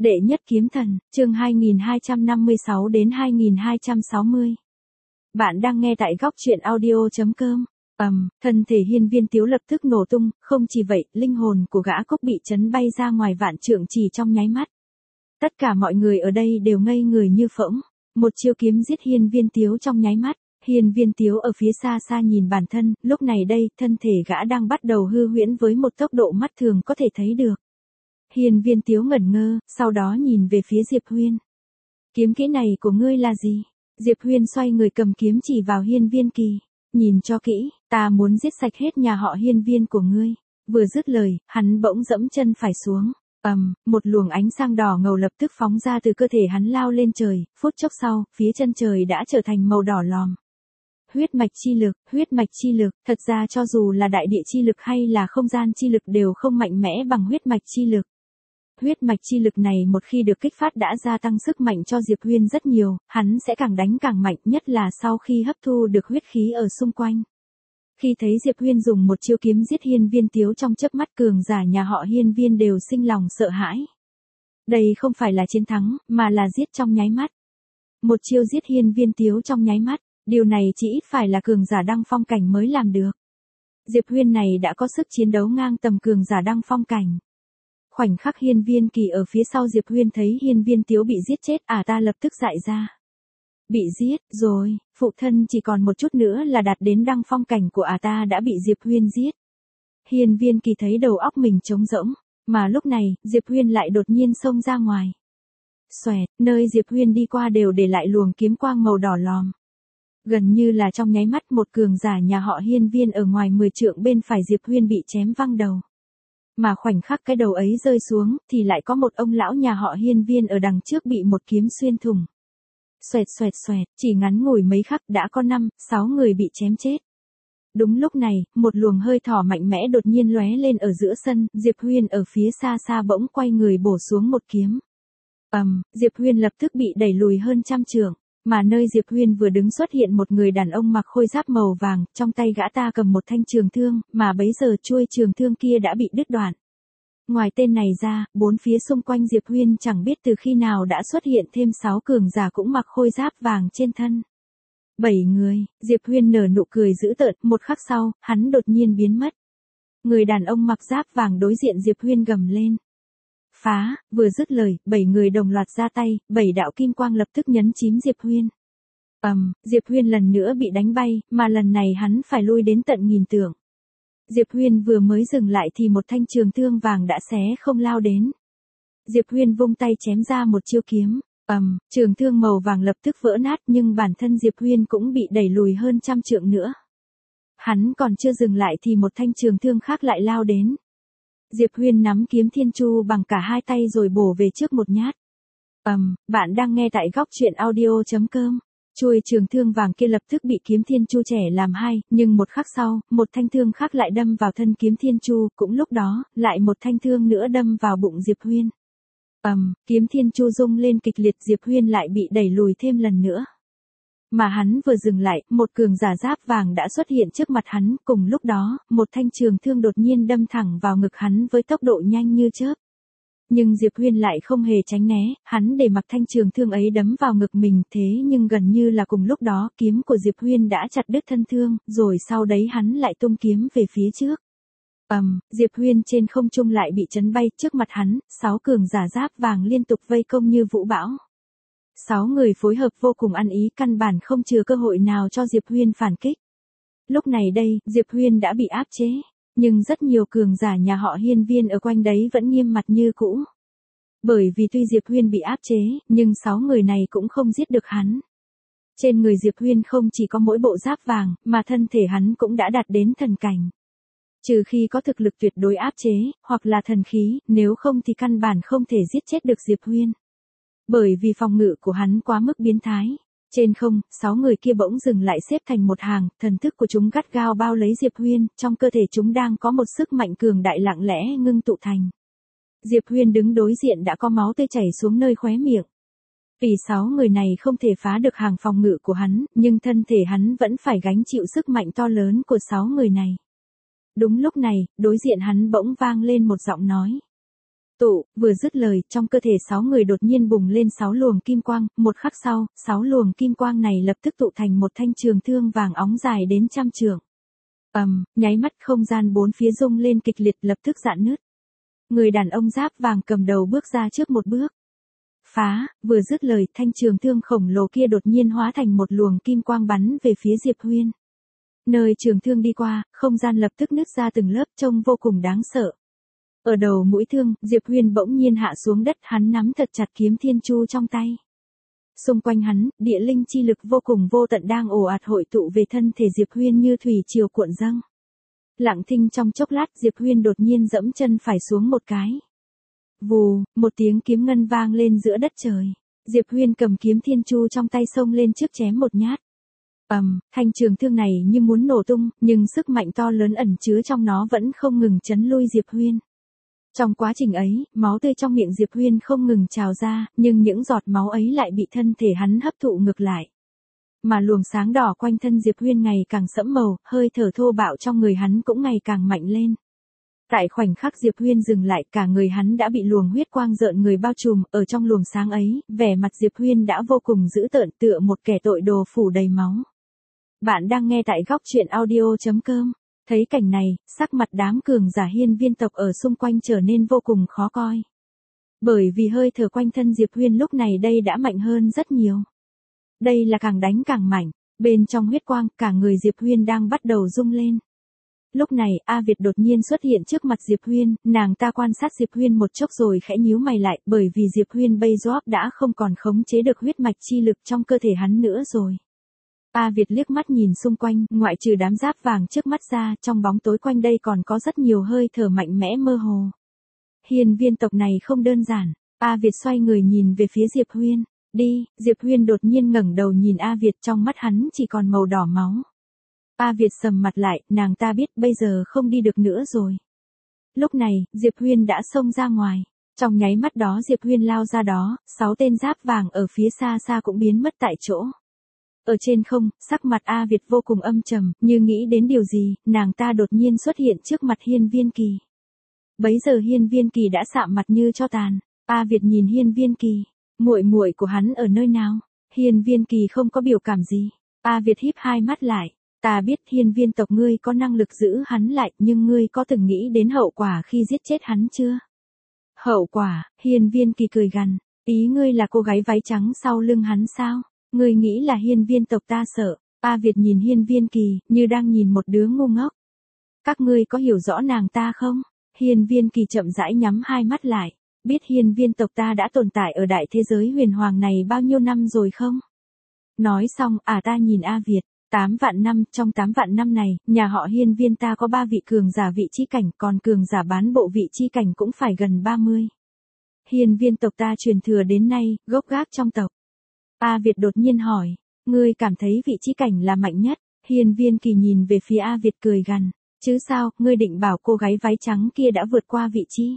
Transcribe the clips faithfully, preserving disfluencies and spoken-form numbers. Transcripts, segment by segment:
Đệ nhất kiếm thần, chương hai nghìn hai trăm năm mươi sáu đến hai nghìn hai trăm sáu mươi. Bạn đang nghe tại góc truyện audio chấm com. Ầm, thân thể Hiên Viên Tiếu lập tức nổ tung, không chỉ vậy, linh hồn của gã cốc bị chấn bay ra ngoài vạn trượng chỉ trong nháy mắt. Tất cả mọi người ở đây đều ngây người như phỗng, một chiêu kiếm giết Hiên Viên Tiếu trong nháy mắt. Hiên Viên Tiếu ở phía xa xa nhìn bản thân, lúc này đây, thân thể gã đang bắt đầu hư huyễn với một tốc độ mắt thường có thể thấy được. Hiên Viên Tiếu ngẩn ngơ, sau đó nhìn về phía Diệp Huyên. Kiếm kỹ này của ngươi là gì? Diệp Huyên xoay người cầm kiếm chỉ vào Hiên Viên Kỳ. Nhìn cho kỹ, ta muốn giết sạch hết nhà họ Hiên Viên của ngươi. Vừa dứt lời, hắn bỗng dẫm chân phải xuống. Ầm, um, một luồng ánh sáng đỏ ngầu lập tức phóng ra từ cơ thể hắn lao lên trời, phút chốc sau, phía chân trời đã trở thành màu đỏ lòm. Huyết mạch chi lực, huyết mạch chi lực, thật ra cho dù là đại địa chi lực hay là không gian chi lực đều không mạnh mẽ bằng huyết mạch chi lực. Huyết mạch chi lực này một khi được kích phát đã gia tăng sức mạnh cho Diệp Huyên rất nhiều, hắn sẽ càng đánh càng mạnh, nhất là sau khi hấp thu được huyết khí ở xung quanh. Khi thấy Diệp Huyên dùng một chiêu kiếm giết Hiên Viên Tiếu trong chớp mắt, cường giả nhà họ Hiên Viên đều sinh lòng sợ hãi. Đây không phải là chiến thắng, mà là giết trong nháy mắt. Một chiêu giết Hiên Viên Tiếu trong nháy mắt, điều này chỉ ít phải là cường giả đăng phong cảnh mới làm được. Diệp Huyên này đã có sức chiến đấu ngang tầm cường giả đăng phong cảnh. Khoảnh khắc Hiên Viên Kỳ ở phía sau Diệp Huyên thấy Hiên Viên Tiếu bị giết chết, à ta lập tức dại ra. Bị giết, rồi, phụ thân chỉ còn một chút nữa là đạt đến đăng phong cảnh của à ta đã bị Diệp Huyên giết. Hiên Viên Kỳ thấy đầu óc mình trống rỗng, mà lúc này, Diệp Huyên lại đột nhiên xông ra ngoài. Xoẹt, nơi Diệp Huyên đi qua đều để lại luồng kiếm quang màu đỏ lòm. Gần như là trong nháy mắt một cường giả nhà họ Hiên Viên ở ngoài mười trượng bên phải Diệp Huyên bị chém văng đầu. Mà khoảnh khắc cái đầu ấy rơi xuống, thì lại có một ông lão nhà họ Hiên Viên ở đằng trước bị một kiếm xuyên thủng. Xoẹt xoẹt xoẹt, chỉ ngắn ngủi mấy khắc đã có năm, sáu người bị chém chết. Đúng lúc này, một luồng hơi thở mạnh mẽ đột nhiên lóe lên ở giữa sân, Diệp Huyên ở phía xa xa bỗng quay người bổ xuống một kiếm. Ầm, um, Diệp Huyên lập tức bị đẩy lùi hơn trăm trượng. Mà nơi Diệp Huyên vừa đứng xuất hiện một người đàn ông mặc khôi giáp màu vàng, trong tay gã ta cầm một thanh trường thương, mà bấy giờ chuôi trường thương kia đã bị đứt đoạn. Ngoài tên này ra, bốn phía xung quanh Diệp Huyên chẳng biết từ khi nào đã xuất hiện thêm sáu cường giả cũng mặc khôi giáp vàng trên thân. Bảy người, Diệp Huyên nở nụ cười dữ tợn, một khắc sau, hắn đột nhiên biến mất. Người đàn ông mặc giáp vàng đối diện Diệp Huyên gầm lên. Phá, vừa dứt lời, bảy người đồng loạt ra tay, bảy đạo kim quang lập tức nhấn chím Diệp Huyên. Ầm, um, Diệp Huyên lần nữa bị đánh bay, mà lần này hắn phải lui đến tận nghìn trượng. Diệp Huyên vừa mới dừng lại thì một thanh trường thương vàng đã xé không lao đến. Diệp Huyên vung tay chém ra một chiêu kiếm, ầm, um, trường thương màu vàng lập tức vỡ nát, nhưng bản thân Diệp Huyên cũng bị đẩy lùi hơn trăm trượng nữa. Hắn còn chưa dừng lại thì một thanh trường thương khác lại lao đến. Diệp Huyên nắm kiếm thiên chu bằng cả hai tay rồi bổ về trước một nhát. Ầm, um, bạn đang nghe tại góc truyện audio chấm com. Chuôi trường thương vàng kia lập tức bị kiếm thiên chu trẻ làm hai, nhưng một khắc sau, một thanh thương khác lại đâm vào thân kiếm thiên chu, cũng lúc đó, lại một thanh thương nữa đâm vào bụng Diệp Huyên. Ầm, um, kiếm thiên chu rung lên kịch liệt, Diệp Huyên lại bị đẩy lùi thêm lần nữa. Mà hắn vừa dừng lại, một cường giả giáp vàng đã xuất hiện trước mặt hắn, cùng lúc đó, một thanh trường thương đột nhiên đâm thẳng vào ngực hắn với tốc độ nhanh như chớp. Nhưng Diệp Huyên lại không hề tránh né, hắn để mặc thanh trường thương ấy đấm vào ngực mình, thế nhưng gần như là cùng lúc đó, kiếm của Diệp Huyên đã chặt đứt thân thương, rồi sau đấy hắn lại tung kiếm về phía trước. Ầm, um, Diệp Huyên trên không trung lại bị chấn bay, trước mặt hắn, sáu cường giả giáp vàng liên tục vây công như vũ bão. Sáu người phối hợp vô cùng ăn ý, căn bản không chừa cơ hội nào cho Diệp Huyên phản kích. Lúc này đây, Diệp Huyên đã bị áp chế, nhưng rất nhiều cường giả nhà họ Hiên Viên ở quanh đấy vẫn nghiêm mặt như cũ. Bởi vì tuy Diệp Huyên bị áp chế, nhưng sáu người này cũng không giết được hắn. Trên người Diệp Huyên không chỉ có mỗi bộ giáp vàng, mà thân thể hắn cũng đã đạt đến thần cảnh. Trừ khi có thực lực tuyệt đối áp chế, hoặc là thần khí, nếu không thì căn bản không thể giết chết được Diệp Huyên. Bởi vì phòng ngự của hắn quá mức biến thái. Trên không, sáu người kia bỗng dừng lại xếp thành một hàng, thần thức của chúng gắt gao bao lấy Diệp Huyên, trong cơ thể chúng đang có một sức mạnh cường đại lặng lẽ ngưng tụ thành. Diệp Huyên đứng đối diện đã có máu tươi chảy xuống nơi khóe miệng. Vì sáu người này không thể phá được hàng phòng ngự của hắn, nhưng thân thể hắn vẫn phải gánh chịu sức mạnh to lớn của sáu người này. Đúng lúc này, đối diện hắn bỗng vang lên một giọng nói. Tụ, vừa dứt lời, trong cơ thể sáu người đột nhiên bùng lên sáu luồng kim quang, một khắc sau, sáu luồng kim quang này lập tức tụ thành một thanh trường thương vàng óng dài đến trăm trượng. Ầm, um, nháy mắt không gian bốn phía rung lên kịch liệt lập tức rạn nứt. Người đàn ông giáp vàng cầm đầu bước ra trước một bước. Phá, vừa dứt lời, thanh trường thương khổng lồ kia đột nhiên hóa thành một luồng kim quang bắn về phía Diệp Huyên. Nơi trường thương đi qua, không gian lập tức nứt ra từng lớp trông vô cùng đáng sợ. Ở đầu mũi thương, Diệp Huyên bỗng nhiên hạ xuống đất, hắn nắm thật chặt kiếm thiên chu trong tay. Xung quanh hắn, địa linh chi lực vô cùng vô tận đang ồ ạt hội tụ về thân thể Diệp Huyên như thủy triều cuộn dâng. Lặng thinh trong chốc lát, Diệp Huyên đột nhiên dẫm chân phải xuống một cái. Vù, một tiếng kiếm ngân vang lên giữa đất trời. Diệp Huyên cầm kiếm thiên chu trong tay xông lên trước chém một nhát. Ầm, um, thanh trường thương này như muốn nổ tung, nhưng sức mạnh to lớn ẩn chứa trong nó vẫn không ngừng chấn lui Diệp Huyên. Trong quá trình ấy, máu tươi trong miệng Diệp Huyên không ngừng trào ra, nhưng những giọt máu ấy lại bị thân thể hắn hấp thụ ngược lại. Mà luồng sáng đỏ quanh thân Diệp Huyên ngày càng sẫm màu, hơi thở thô bạo trong người hắn cũng ngày càng mạnh lên. Tại khoảnh khắc Diệp Huyên dừng lại, cả người hắn đã bị luồng huyết quang rợn người bao trùm, ở trong luồng sáng ấy, vẻ mặt Diệp Huyên đã vô cùng dữ tợn tựa một kẻ tội đồ phủ đầy máu. Bạn đang nghe tại góc truyện audio chấm com. Thấy cảnh này, sắc mặt đám cường giả hiên viên tộc ở xung quanh trở nên vô cùng khó coi. Bởi vì hơi thở quanh thân Diệp Huyên lúc này đây đã mạnh hơn rất nhiều. Đây là càng đánh càng mạnh, bên trong huyết quang, cả người Diệp Huyên đang bắt đầu rung lên. Lúc này, A Việt đột nhiên xuất hiện trước mặt Diệp Huyên, nàng ta quan sát Diệp Huyên một chốc rồi khẽ nhíu mày lại, bởi vì Diệp Huyên bây giờ đã không còn khống chế được huyết mạch chi lực trong cơ thể hắn nữa rồi. A Việt liếc mắt nhìn xung quanh, ngoại trừ đám giáp vàng trước mắt ra, trong bóng tối quanh đây còn có rất nhiều hơi thở mạnh mẽ mơ hồ. Hiên viên tộc này không đơn giản. A Việt xoay người nhìn về phía Diệp Huyên. Đi, Diệp Huyên đột nhiên ngẩng đầu nhìn A Việt, trong mắt hắn chỉ còn màu đỏ máu. A Việt sầm mặt lại, nàng ta biết bây giờ không đi được nữa rồi. Lúc này, Diệp Huyên đã xông ra ngoài. Trong nháy mắt đó Diệp Huyên lao ra đó, sáu tên giáp vàng ở phía xa xa cũng biến mất tại chỗ. Ở trên không, sắc mặt A Việt vô cùng âm trầm, như nghĩ đến điều gì, nàng ta đột nhiên xuất hiện trước mặt Hiên Viên Kỳ. Bấy giờ Hiên Viên Kỳ đã sạm mặt như tro tàn. A Việt nhìn Hiên Viên Kỳ, muội muội của hắn ở nơi nào? Hiên Viên Kỳ không có biểu cảm gì. A Việt híp hai mắt lại, ta biết Hiên viên tộc ngươi có năng lực giữ hắn lại, nhưng ngươi có từng nghĩ đến hậu quả khi giết chết hắn chưa? Hậu quả? Hiên Viên Kỳ cười gằn, ý ngươi là cô gái váy trắng sau lưng hắn sao? Ngươi nghĩ là hiên viên tộc ta sợ? A Việt nhìn Hiên Viên Kỳ, như đang nhìn một đứa ngu ngốc. Các ngươi có hiểu rõ nàng ta không? Hiên Viên Kỳ chậm rãi nhắm hai mắt lại. Biết hiên viên tộc ta đã tồn tại ở đại thế giới huyền hoàng này bao nhiêu năm rồi không? Nói xong, à ta nhìn A Việt, tám vạn năm, trong tám vạn năm này, nhà họ hiên viên ta có ba vị cường giả vị chi cảnh, còn cường giả bán bộ vị chi cảnh cũng phải gần ba mươi. Hiên viên tộc ta truyền thừa đến nay, gốc gác trong tộc. A Việt đột nhiên hỏi, ngươi cảm thấy vị chi cảnh là mạnh nhất? Hiên Viên Kỳ nhìn về phía A Việt cười gằn, chứ sao, ngươi định bảo cô gái váy trắng kia đã vượt qua vị chi?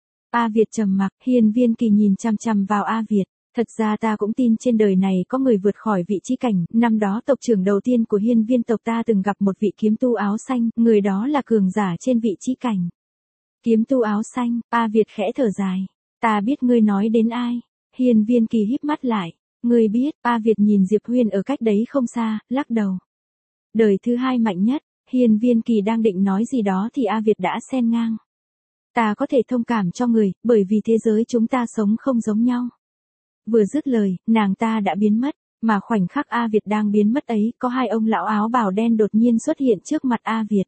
A Việt trầm mặc, Hiên Viên Kỳ nhìn chằm chằm vào A Việt, thật ra ta cũng tin trên đời này có người vượt khỏi vị chi cảnh, năm đó tộc trưởng đầu tiên của hiên viên tộc ta từng gặp một vị kiếm tu áo xanh, người đó là cường giả trên vị chi cảnh. Kiếm tu áo xanh? A Việt khẽ thở dài, ta biết ngươi nói đến ai. Hiên Viên Kỳ híp mắt lại, ngươi biết? A Việt nhìn Diệp Huyên ở cách đấy không xa, lắc đầu. Đời thứ hai mạnh nhất. Hiên Viên Kỳ đang định nói gì đó thì A Việt đã xen ngang. Ta có thể thông cảm cho người, bởi vì thế giới chúng ta sống không giống nhau. Vừa dứt lời, nàng ta đã biến mất, mà khoảnh khắc A Việt đang biến mất ấy, có hai ông lão áo bào đen đột nhiên xuất hiện trước mặt A Việt.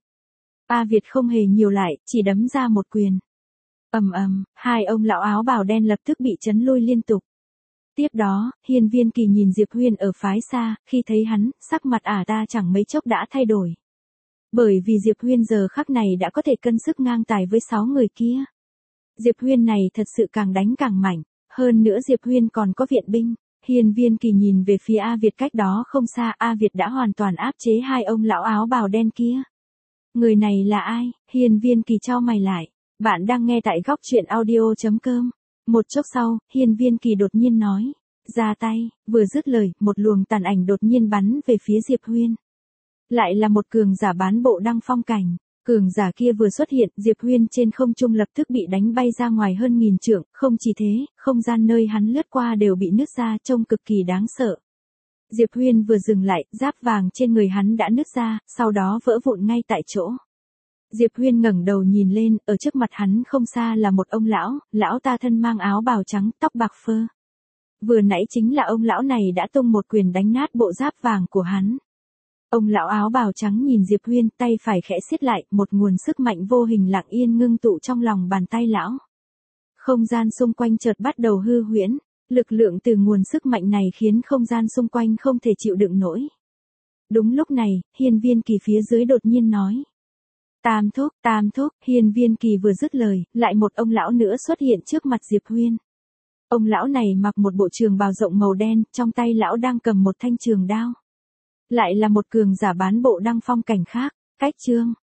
A Việt không hề nhiều lại, chỉ đấm ra một quyền. Ầm ầm, hai ông lão áo bào đen lập tức bị chấn lui liên tục. Tiếp đó, Hiên Viên Kỳ nhìn Diệp Huyên ở phái xa, khi thấy hắn, sắc mặt ả ta chẳng mấy chốc đã thay đổi. Bởi vì Diệp Huyên giờ khắc này đã có thể cân sức ngang tài với sáu người kia. Diệp Huyên này thật sự càng đánh càng mạnh, hơn nữa Diệp Huyên còn có viện binh. Hiên Viên Kỳ nhìn về phía A Việt cách đó không xa, A Việt đã hoàn toàn áp chế hai ông lão áo bào đen kia. Người này là ai? Hiên Viên Kỳ chau mày lại. Bạn đang nghe tại góc truyện audio chấm com. Một chốc sau, Hiên Viên Kỳ đột nhiên nói, ra tay, vừa dứt lời, một luồng tàn ảnh đột nhiên bắn về phía Diệp Huyên. Lại là một cường giả bán bộ đăng phong cảnh. Cường giả kia vừa xuất hiện, Diệp Huyên trên không trung lập tức bị đánh bay ra ngoài hơn nghìn trượng, không chỉ thế, không gian nơi hắn lướt qua đều bị nứt ra, trông cực kỳ đáng sợ. Diệp Huyên vừa dừng lại, giáp vàng trên người hắn đã nứt ra, sau đó vỡ vụn ngay tại chỗ. Diệp Huyên ngẩng đầu nhìn lên, ở trước mặt hắn không xa là một ông lão, lão ta thân mang áo bào trắng, tóc bạc phơ. Vừa nãy chính là ông lão này đã tung một quyền đánh nát bộ giáp vàng của hắn. Ông lão áo bào trắng nhìn Diệp Huyên, tay phải khẽ siết lại, một nguồn sức mạnh vô hình lặng yên ngưng tụ trong lòng bàn tay lão. Không gian xung quanh chợt bắt đầu hư huyễn, lực lượng từ nguồn sức mạnh này khiến không gian xung quanh không thể chịu đựng nổi. Đúng lúc này, Hiên Viên Kỳ phía dưới đột nhiên nói. Tam thúc, tam thúc, Hiên Viên Kỳ vừa dứt lời, lại một ông lão nữa xuất hiện trước mặt Diệp Huyên. Ông lão này mặc một bộ trường bào rộng màu đen, trong tay lão đang cầm một thanh trường đao. Lại là một cường giả bán bộ đăng phong cảnh khác, cách chương.